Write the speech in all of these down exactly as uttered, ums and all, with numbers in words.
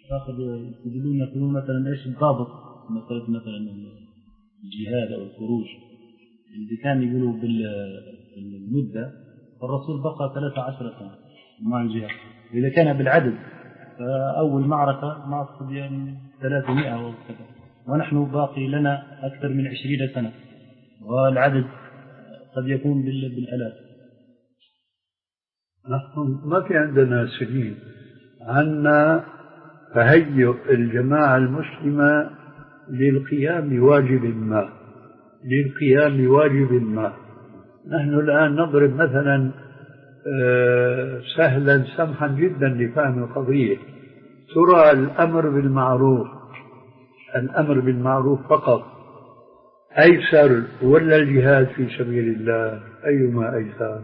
تاخذ يقولون يقولون مثلا ايش الضابط مسألة مثلا الجهاد او الخروج اللي كان يقولوا بالمدة الرسول بقى ثلاثة عشر سنة مع الجهاد. إذا كان بالعدد فأول معركة معركة يعني ثلاثمائة وكذا ونحن باقي لنا أكثر من عشرين سنة والعدد قد يكون بالآلاف. نحن ما في عندنا سنين، عنا تهيئ الجماعة المسلمة للقيام بواجب ما للقيام بواجب ما نحن الآن نضرب مثلا سهلا سمحا جدا لفهم القضية. ترى الأمر بالمعروف الأمر بالمعروف فقط أيسر ولا الجهاد في سبيل الله؟ أيما أيسر؟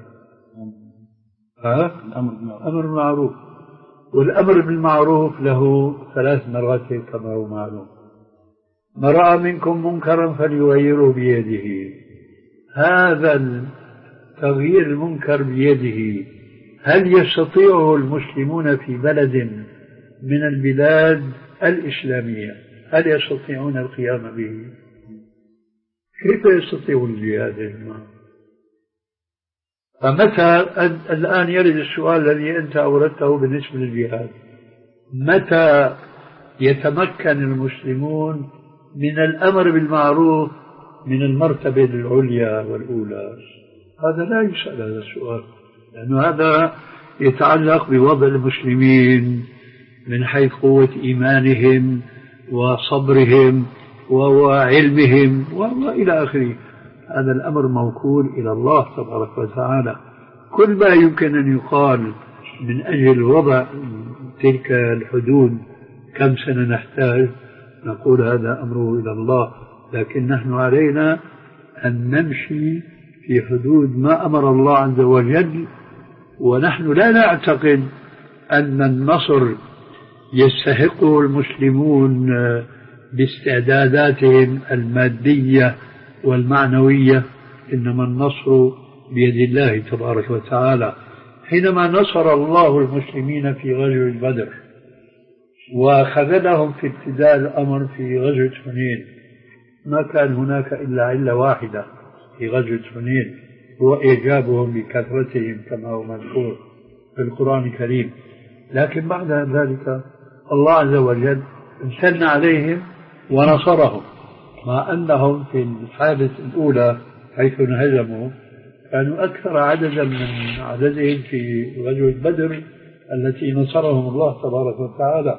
الأمر بالمعروف. والأمر بالمعروف له ثلاث مراتب كما هو معلوم. من رأى منكم منكرا فليغيره بيده. هذا تغيير المنكر بيده هل يستطيعه المسلمون في بلد من البلاد الإسلامية؟ هل يستطيعون القيام به؟ كيف يستطيعون الجهاد؟ فمتى الآن يرد السؤال الذي أنت أوردته بالنسبة للجهاد، متى يتمكن المسلمون من الأمر بالمعروف من المرتبة العليا والأولى؟ هذا لا يسأل هذا السؤال، لأن هذا يتعلق بوضع المسلمين من حيث قوة إيمانهم وصبرهم وعلمهم وإلى آخره. هذا الأمر موكول إلى الله تبارك وتعالى. كل ما يمكن أن يقال من أجل وضع تلك الحدود كم سنة نحتاج، نقول هذا أمره إلى الله، لكن نحن علينا أن نمشي في حدود ما أمر الله عز وجل. ونحن لا نعتقد أن النصر يستحقه المسلمون باستعداداتهم المادية والمعنوية، إنما النصر بيد الله تبارك وتعالى. حينما نصر الله المسلمين في غزوة بدر وخذلهم في ابتداء الأمر في غزوة حنين، ما كان هناك إلا علة واحدة في غزوة حنين، هو إعجابهم بكثرتهم كما هو مذكور في القرآن الكريم. لكن بعد ذلك الله عز وجل امتن عليهم ونصرهم، مع أنهم في الحالة الأولى حيث انهزموا كانوا أكثر عددا من عددهم في غزوة بدر التي نصرهم الله تبارك وتعالى.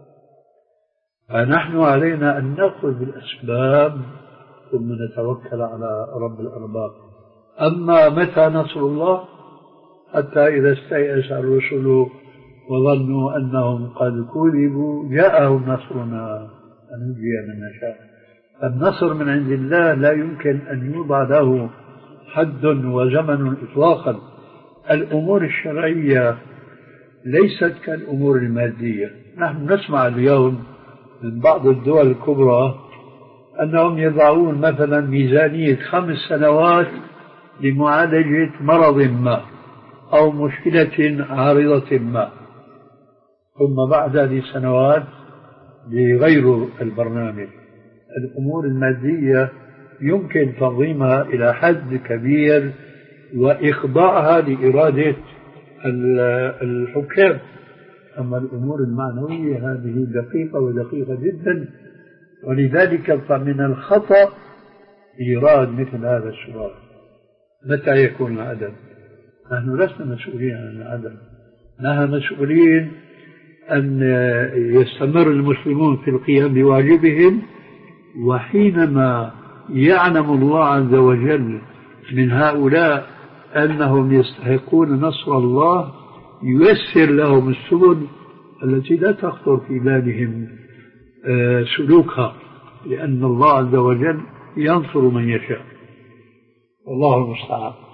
فنحن علينا أن نأخذ بالأسباب ثم نتوكل على رب الأرباب. أما متى نصر الله؟ حتى إذا استيأس الرسل وظنوا أنهم قد كذبوا جاءهم نصرنا فنجي من نشاء. النصر من عند الله لا يمكن أن يوضع له حد وزمن إطلاقا. الأمور الشرعية ليست كالأمور المادية. نحن نسمع اليوم من بعض الدول الكبرى أنهم يضعون مثلا ميزانية خمس سنوات لمعالجة مرض ما أو مشكلة عارضة ما، ثم بعد هذه السنوات لغير البرنامج. الأمور المادية يمكن تنظيمها إلى حد كبير وإخضاعها لإرادة الحكام، أما الأمور المعنوية هذه دقيقة ودقيقة جدا. ولذلك فمن الخطأ إيراد مثل هذا السؤال متى يكون العدد. نحن لسنا مسؤولين عن العدد، نحن مسؤولين أن يستمر المسلمون في القيام بواجبهم، وحينما يعلم الله عز وجل من هؤلاء أنهم يستحقون نصر الله ييسر لهم السبل التي لا تخطر في بالهم سلوكها، لأن الله عز وجل ينصر من يشاء. والله المستعان.